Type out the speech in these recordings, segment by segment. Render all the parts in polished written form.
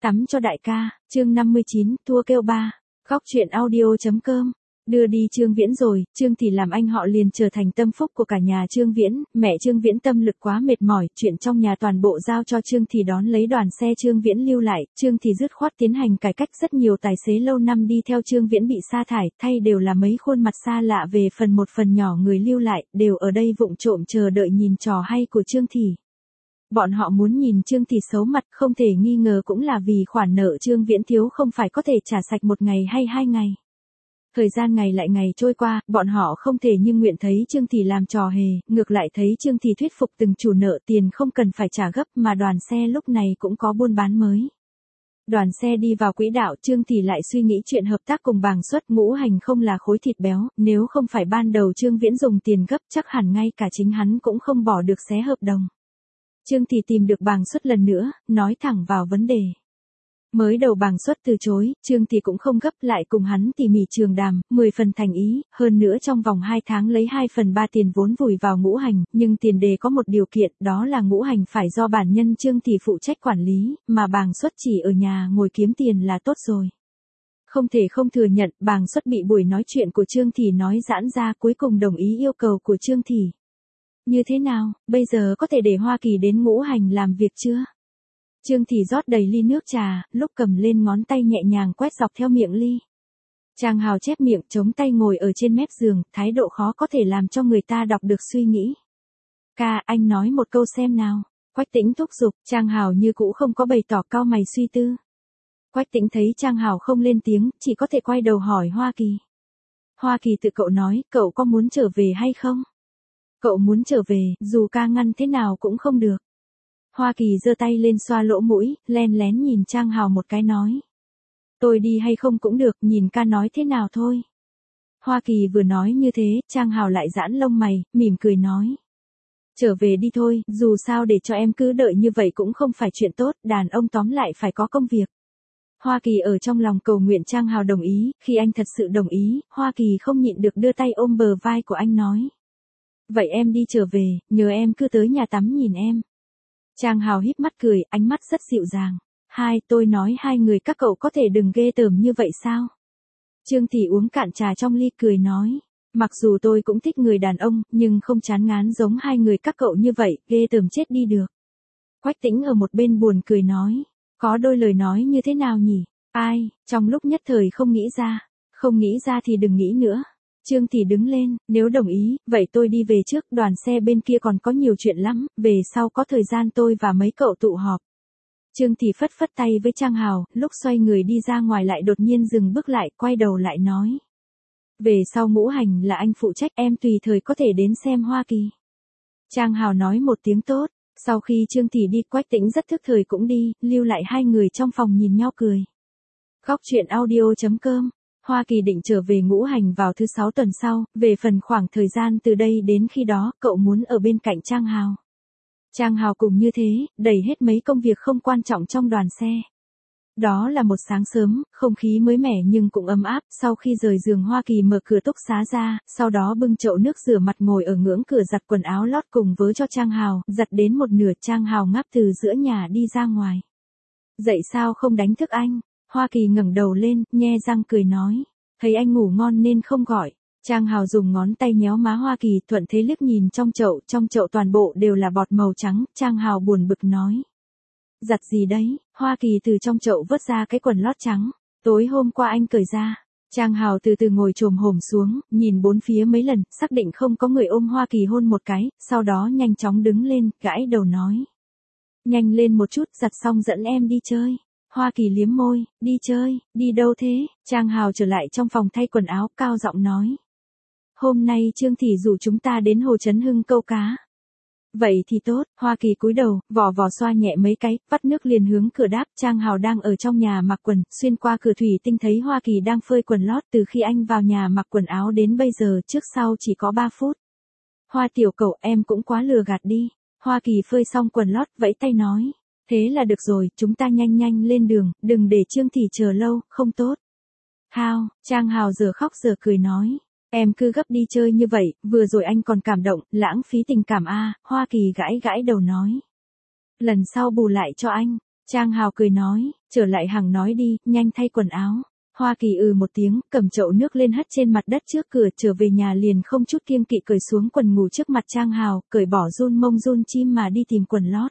Tắm cho đại ca, chương 59, thua kêu ba. Góc truyện audio.com. Đưa đi Trương Viễn rồi, Trương Thị làm anh họ liền trở thành tâm phúc của cả nhà Trương Viễn, mẹ Trương Viễn tâm lực quá mệt mỏi, chuyện trong nhà toàn bộ giao cho Trương Thị đón lấy đoàn xe Trương Viễn lưu lại, Trương Thị dứt khoát tiến hành cải cách, rất nhiều tài xế lâu năm đi theo Trương Viễn bị sa thải, thay đều là mấy khuôn mặt xa lạ, về một phần nhỏ người lưu lại, đều ở đây vụng trộm chờ đợi nhìn trò hay của Trương Thị. Bọn họ muốn nhìn Trương Thị xấu mặt, không thể nghi ngờ cũng là vì khoản nợ Trương Viễn thiếu không phải có thể trả sạch một ngày hay 2 ngày. Thời gian ngày lại ngày trôi qua, bọn họ không thể như nguyện thấy Trương Thị làm trò hề, ngược lại thấy Trương Thị thuyết phục từng chủ nợ tiền không cần phải trả gấp, mà đoàn xe lúc này cũng có buôn bán mới. Đoàn xe đi vào quỹ đạo, Trương Thị lại suy nghĩ chuyện hợp tác cùng Bàng Xuất. Ngũ Hành không là khối thịt béo, nếu không phải ban đầu Trương Viễn dùng tiền gấp chắc hẳn ngay cả chính hắn cũng không bỏ được xé hợp đồng. Trương Thị tìm được Bàng Xuất lần nữa, nói thẳng vào vấn đề. Mới đầu Bàng Xuất từ chối, Trương Thị cũng không gấp, lại cùng hắn tỉ mỉ trường đàm, 10 phần thành ý, hơn nữa trong vòng 2 tháng lấy 2/3 tiền vốn vùi vào Ngũ Hành, nhưng tiền đề có một điều kiện, đó là Ngũ Hành phải do bản nhân Trương Thị phụ trách quản lý, mà Bàng Xuất chỉ ở nhà ngồi kiếm tiền là tốt rồi. Không thể không thừa nhận, Bàng Xuất bị buổi nói chuyện của Trương Thị nói giãn ra, cuối cùng đồng ý yêu cầu của Trương Thị. Như thế nào, bây giờ có thể để Hoa Kỳ đến Ngũ Hành làm việc chưa? Trương Thị rót đầy ly nước trà, lúc cầm lên ngón tay nhẹ nhàng quét dọc theo miệng ly. Trang Hào chép miệng chống tay ngồi ở trên mép giường, thái độ khó có thể làm cho người ta đọc được suy nghĩ. Ca, anh nói một câu xem nào. Quách Tĩnh thúc giục, Trang Hào như cũ không có bày tỏ, cau mày suy tư. Quách Tĩnh thấy Trang Hào không lên tiếng, chỉ có thể quay đầu hỏi Hoa Kỳ. Hoa Kỳ tự cậu nói, cậu có muốn trở về hay không? Cậu muốn trở về, dù ca ngăn thế nào cũng không được. Hoa Kỳ giơ tay lên xoa lỗ mũi, len lén nhìn Trang Hào một cái nói. Tôi đi hay không cũng được, nhìn ca nói thế nào thôi. Hoa Kỳ vừa nói như thế, Trang Hào lại giãn lông mày, mỉm cười nói. Trở về đi thôi, dù sao để cho em cứ đợi như vậy cũng không phải chuyện tốt, đàn ông tóm lại phải có công việc. Hoa Kỳ ở trong lòng cầu nguyện Trang Hào đồng ý, khi anh thật sự đồng ý, Hoa Kỳ không nhịn được đưa tay ôm bờ vai của anh nói. Vậy em đi trở về, nhờ em cứ tới nhà tắm nhìn em. Trang Hào híp mắt cười, ánh mắt rất dịu dàng. Tôi nói hai người các cậu có thể đừng ghê tởm như vậy sao? Trương Thị uống cạn trà trong ly cười nói. Mặc dù tôi cũng thích người đàn ông, nhưng không chán ngán giống hai người các cậu như vậy, ghê tởm chết đi được. Quách Tĩnh ở một bên buồn cười nói. Có đôi lời nói như thế nào nhỉ? Trong lúc nhất thời không nghĩ ra. Không nghĩ ra thì đừng nghĩ nữa. Trương Thị đứng lên, nếu đồng ý, vậy tôi đi về trước, đoàn xe bên kia còn có nhiều chuyện lắm, về sau có thời gian tôi và mấy cậu tụ họp. Trương Thị phất phất tay với Trang Hào, lúc xoay người đi ra ngoài lại đột nhiên dừng bước lại, quay đầu lại nói. Về sau Ngũ Hành là anh phụ trách, em tùy thời có thể đến xem Hoa Kỳ. Trang Hào nói một tiếng tốt, sau khi Trương Thị đi, Quách Tĩnh rất thức thời cũng đi, lưu lại hai người trong phòng nhìn nhau cười. Góc truyện audio.com. Hoa Kỳ định trở về Ngũ Hành vào thứ 6 tuần sau, về phần khoảng thời gian từ đây đến khi đó, cậu muốn ở bên cạnh Trang Hào. Trang Hào cùng như thế, đẩy hết mấy công việc không quan trọng trong đoàn xe. Đó là một sáng sớm, không khí mới mẻ nhưng cũng ấm áp, sau khi rời giường Hoa Kỳ mở cửa túc xá ra, sau đó bưng chậu nước rửa mặt ngồi ở ngưỡng cửa giặt quần áo lót cùng với cho Trang Hào, giặt đến một nửa Trang Hào ngáp từ giữa nhà đi ra ngoài. Dậy sao không đánh thức anh? Hoa Kỳ ngẩng đầu lên, nhe răng cười nói. Thấy anh ngủ ngon nên không gọi. Trang Hào dùng ngón tay nhéo má Hoa Kỳ, thuận thế liếc nhìn trong chậu toàn bộ đều là bọt màu trắng, Trang Hào buồn bực nói. Giặt gì đấy? Hoa Kỳ từ trong chậu vớt ra cái quần lót trắng. Tối hôm qua anh cởi ra. Trang Hào từ từ ngồi chồm hổm xuống, nhìn bốn phía mấy lần, xác định không có người ôm Hoa Kỳ hôn một cái, sau đó nhanh chóng đứng lên, gãi đầu nói. Nhanh lên một chút, giặt xong dẫn em đi chơi. Hoa Kỳ liếm môi, đi chơi, đi đâu thế? Trang Hào trở lại trong phòng thay quần áo, cao giọng nói. Hôm nay Trương Thị rủ chúng ta đến Hồ Trấn Hưng câu cá. Vậy thì tốt, Hoa Kỳ cúi đầu, vò xoa nhẹ mấy cái, vắt nước liền hướng cửa đáp. Trang Hào đang ở trong nhà mặc quần, xuyên qua cửa thủy tinh thấy Hoa Kỳ đang phơi quần lót, từ khi anh vào nhà mặc quần áo đến bây giờ trước sau chỉ có 3 phút. Hoa tiểu cậu, em cũng quá lừa gạt đi. Hoa Kỳ phơi xong quần lót, vẫy tay nói. Thế là được rồi, chúng ta nhanh lên đường, đừng để Trương Thị chờ lâu, không tốt. Trang Hào giờ khóc giờ cười nói. Em cứ gấp đi chơi như vậy, vừa rồi anh còn cảm động, lãng phí tình cảm Hoa Kỳ gãi đầu nói. Lần sau bù lại cho anh. Trang Hào cười nói, trở lại hàng nói đi, nhanh thay quần áo. Hoa Kỳ một tiếng, cầm chậu nước lên hất trên mặt đất trước cửa, trở về nhà liền không chút kiêng kỵ cởi xuống quần ngủ trước mặt Trang Hào, cởi bỏ run mông run chim mà đi tìm quần lót.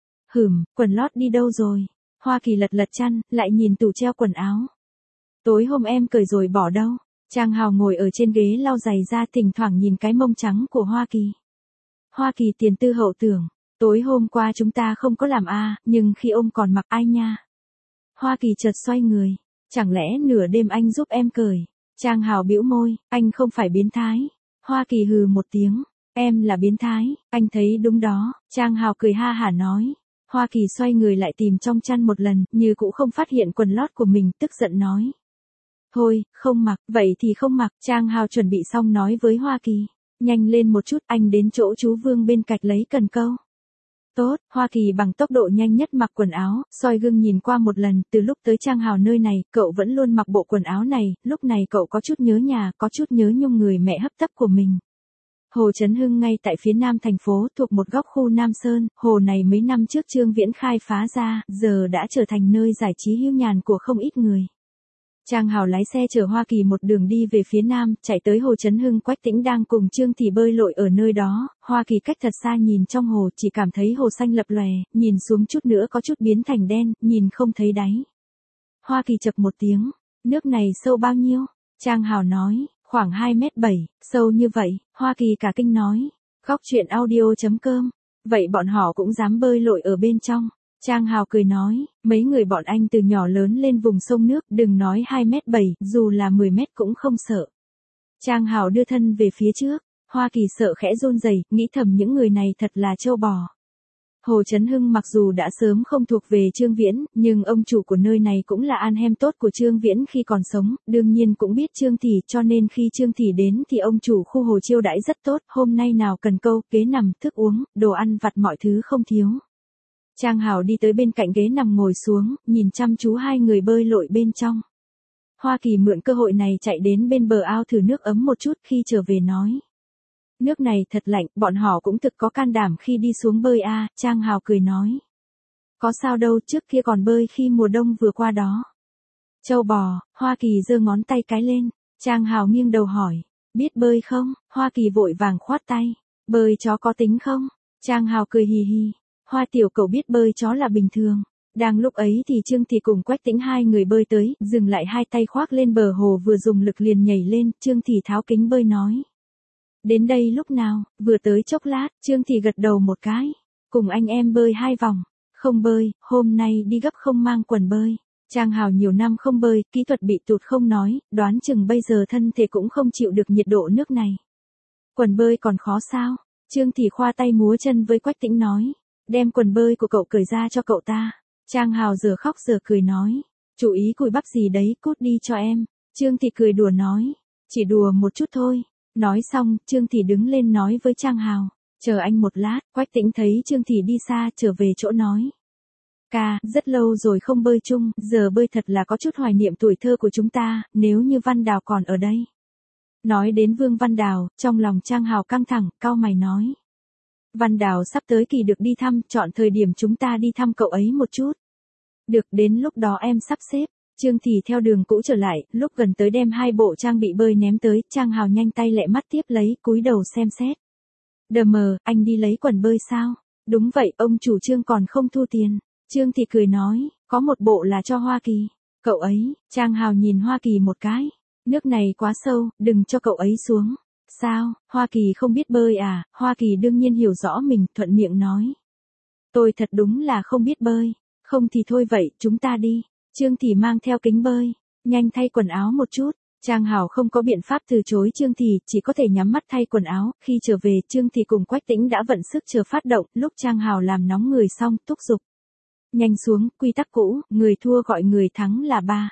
Quần lót đi đâu rồi? Hoa Kỳ lật lật chăn, lại nhìn tủ treo quần áo. Tối hôm em cởi rồi bỏ đâu? Trang Hào ngồi ở trên ghế lau giày ra, thỉnh thoảng nhìn cái mông trắng của Hoa Kỳ. Hoa Kỳ tiền tư hậu tưởng, tối hôm qua chúng ta không có làm nhưng khi ông còn mặc ai nha? Hoa Kỳ chợt xoay người, chẳng lẽ nửa đêm anh giúp em cởi? Trang Hào bĩu môi, anh không phải biến thái. Hoa Kỳ hừ một tiếng, em là biến thái, anh thấy đúng đó. Trang Hào cười ha hả nói. Hoa Kỳ xoay người lại tìm trong chăn một lần, như cũng không phát hiện quần lót của mình, tức giận nói. Thôi, không mặc, vậy thì không mặc. Trang Hào chuẩn bị xong nói với Hoa Kỳ. Nhanh lên một chút, anh đến chỗ chú Vương bên cạnh lấy cần câu. Tốt, Hoa Kỳ bằng tốc độ nhanh nhất mặc quần áo, soi gương nhìn qua một lần, từ lúc tới Trang Hào nơi này, cậu vẫn luôn mặc bộ quần áo này, lúc này cậu có chút nhớ nhà, có chút nhớ nhung người mẹ hấp tấp của mình. Hồ Trấn Hưng ngay tại phía nam thành phố, thuộc một góc khu Nam Sơn, hồ này mấy năm trước Trương Viễn khai phá ra, giờ đã trở thành nơi giải trí hưu nhàn của không ít người. Trang Hào lái xe chở Hoa Kỳ một đường đi về phía nam, chạy tới Hồ Trấn Hưng. Quách Tĩnh đang cùng Trương Thị bơi lội ở nơi đó, Hoa Kỳ cách thật xa nhìn trong hồ, chỉ cảm thấy hồ xanh lập lòe, nhìn xuống chút nữa có chút biến thành đen, nhìn không thấy đáy. Hoa Kỳ chậc một tiếng, nước này sâu bao nhiêu? Trang Hào nói, khoảng 2,7 mét, sâu như vậy. Hoa Kỳ cả kinh nói, góc truyện audio.com, vậy bọn họ cũng dám bơi lội ở bên trong. Trang Hào cười nói, mấy người bọn anh từ nhỏ lớn lên vùng sông nước, đừng nói 2,7 mét, dù là 10 mét cũng không sợ. Trang Hào đưa thân về phía trước, Hoa Kỳ sợ khẽ run rẩy, nghĩ thầm những người này thật là trâu bò. Hồ Trấn Hưng mặc dù đã sớm không thuộc về Trương Viễn, nhưng ông chủ của nơi này cũng là an hem tốt của Trương Viễn khi còn sống, đương nhiên cũng biết Trương Thị, cho nên khi Trương Thị đến thì ông chủ khu hồ chiêu đãi rất tốt, hôm nay nào cần câu, ghế nằm, thức uống, đồ ăn vặt mọi thứ không thiếu. Trang Hào đi tới bên cạnh ghế nằm ngồi xuống, nhìn chăm chú hai người bơi lội bên trong. Hoa Kỳ mượn cơ hội này chạy đến bên bờ ao thử nước ấm một chút, khi trở về nói. Nước này thật lạnh, bọn họ cũng thực có can đảm khi đi xuống bơi Trang Hào cười nói. Có sao đâu, trước kia còn bơi khi mùa đông vừa qua đó. Châu bò, Hoa Kỳ giơ ngón tay cái lên, Trang Hào nghiêng đầu hỏi, biết bơi không? Hoa Kỳ vội vàng khoát tay, bơi chó có tính không? Trang Hào cười hì hì. Hoa tiểu cậu biết bơi chó là bình thường. Đang lúc ấy thì Trương Thị cùng Quách Tĩnh hai người bơi tới, dừng lại hai tay khoác lên bờ hồ vừa dùng lực liền nhảy lên, Trương Thị tháo kính bơi nói. Đến đây lúc nào, vừa tới chốc lát, Trương Thị gật đầu một cái. Cùng anh em bơi 2 vòng. Không bơi, hôm nay đi gấp không mang quần bơi. Trang Hào nhiều năm không bơi, kỹ thuật bị tụt không nói, đoán chừng bây giờ thân thể cũng không chịu được nhiệt độ nước này. Quần bơi còn khó sao? Trương Thị khoa tay múa chân với Quách Tĩnh nói. Đem quần bơi của cậu cởi ra cho cậu ta. Trang Hào giờ khóc giờ cười nói. Chú ý cùi bắp gì đấy, cút đi cho em. Trương Thị cười đùa nói. Chỉ đùa một chút thôi. Nói xong, Trương Thị đứng lên nói với Trang Hào. Chờ anh một lát. Quách Tĩnh thấy Trương Thị đi xa, trở về chỗ nói. Ca, rất lâu rồi không bơi chung, giờ bơi thật là có chút hoài niệm tuổi thơ của chúng ta, nếu như Văn Đào còn ở đây. Nói đến Vương Văn Đào, trong lòng Trang Hào căng thẳng, cau mày nói. Văn Đào sắp tới kỳ được đi thăm, chọn thời điểm chúng ta đi thăm cậu ấy một chút. Được, đến lúc đó em sắp xếp. Trương Thị theo đường cũ trở lại, lúc gần tới đem 2 bộ trang bị bơi ném tới, Trang Hào nhanh tay lẹ mắt tiếp lấy, cúi đầu xem xét. Đờ mờ, anh đi lấy quần bơi sao? Đúng vậy, ông chủ Trương còn không thu tiền. Trương Thị cười nói, có một bộ là cho Hoa Kỳ. Cậu ấy, Trang Hào nhìn Hoa Kỳ một cái. Nước này quá sâu, đừng cho cậu ấy xuống. Sao, Hoa Kỳ không biết bơi à? Hoa Kỳ đương nhiên hiểu rõ mình, thuận miệng nói. Tôi thật đúng là không biết bơi. Không thì thôi vậy, chúng ta đi. Trương Thị mang theo kính bơi. Nhanh thay quần áo một chút. Trang Hào không có biện pháp từ chối Trương Thị, chỉ có thể nhắm mắt thay quần áo. Khi trở về, Trương Thị cùng Quách Tĩnh đã vận sức chờ phát động, lúc Trang Hào làm nóng người xong, thúc giục. Nhanh xuống, quy tắc cũ, người thua gọi người thắng là 3.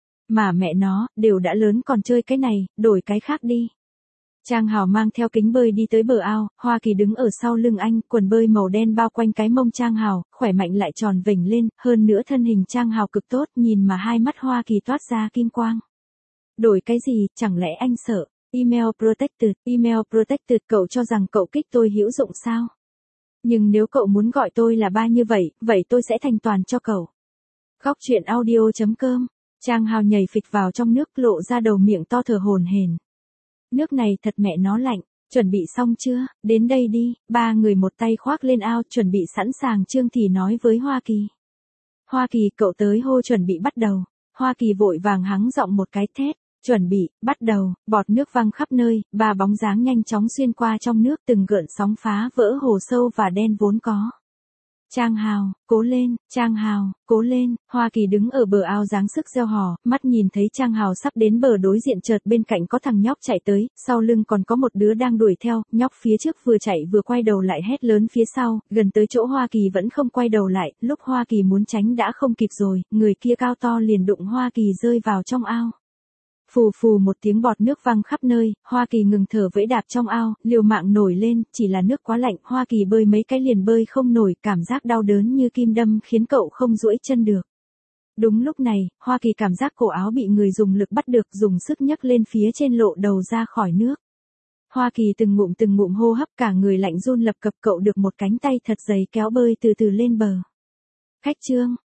Mà mẹ nó, đều đã lớn còn chơi cái này, đổi cái khác đi. Trang Hào mang theo kính bơi đi tới bờ ao, Hoa Kỳ đứng ở sau lưng anh, quần bơi màu đen bao quanh cái mông Trang Hào, khỏe mạnh lại tròn vểnh lên, hơn nữa thân hình Trang Hào cực tốt, nhìn mà hai mắt Hoa Kỳ toát ra kim quang. Đổi cái gì, chẳng lẽ anh sợ? Email protected, cậu cho rằng cậu kích tôi hữu dụng sao? Nhưng nếu cậu muốn gọi tôi là ba như vậy, vậy tôi sẽ thành toàn cho cậu. Góc truyện audio.com. Trang Hào nhảy phịch vào trong nước lộ ra đầu miệng to thở hổn hển. Nước này thật mẹ nó lạnh, chuẩn bị xong chưa, đến đây đi, ba người một tay khoác lên ao chuẩn bị sẵn sàng. Trương Thì nói với Hoa Kỳ. Hoa Kỳ cậu tới hô chuẩn bị bắt đầu. Hoa Kỳ vội vàng hắng giọng một cái thét. Chuẩn bị, bắt đầu, bọt nước văng khắp nơi, ba bóng dáng nhanh chóng xuyên qua trong nước từng gợn sóng phá vỡ hồ sâu và đen vốn có. Trang Hào, cố lên, Trang Hào, cố lên, Hoa Kỳ đứng ở bờ ao dáng sức reo hò, mắt nhìn thấy Trang Hào sắp đến bờ đối diện chợt bên cạnh có thằng nhóc chạy tới, sau lưng còn có một đứa đang đuổi theo, nhóc phía trước vừa chạy vừa quay đầu lại hét lớn phía sau, gần tới chỗ Hoa Kỳ vẫn không quay đầu lại, lúc Hoa Kỳ muốn tránh đã không kịp rồi, người kia cao to liền đụng Hoa Kỳ rơi vào trong ao. Phù phù một tiếng bọt nước văng khắp nơi, Hoa Kỳ ngừng thở vẫy đạp trong ao, liều mạng nổi lên, chỉ là nước quá lạnh, Hoa Kỳ bơi mấy cái liền bơi không nổi, cảm giác đau đớn như kim đâm khiến cậu không duỗi chân được. Đúng lúc này, Hoa Kỳ cảm giác cổ áo bị người dùng lực bắt được, dùng sức nhấc lên phía trên lộ đầu ra khỏi nước. Hoa Kỳ từng ngụm hô hấp cả người lạnh run lập cập, cậu được một cánh tay thật dày kéo bơi từ từ lên bờ. Khách Trương,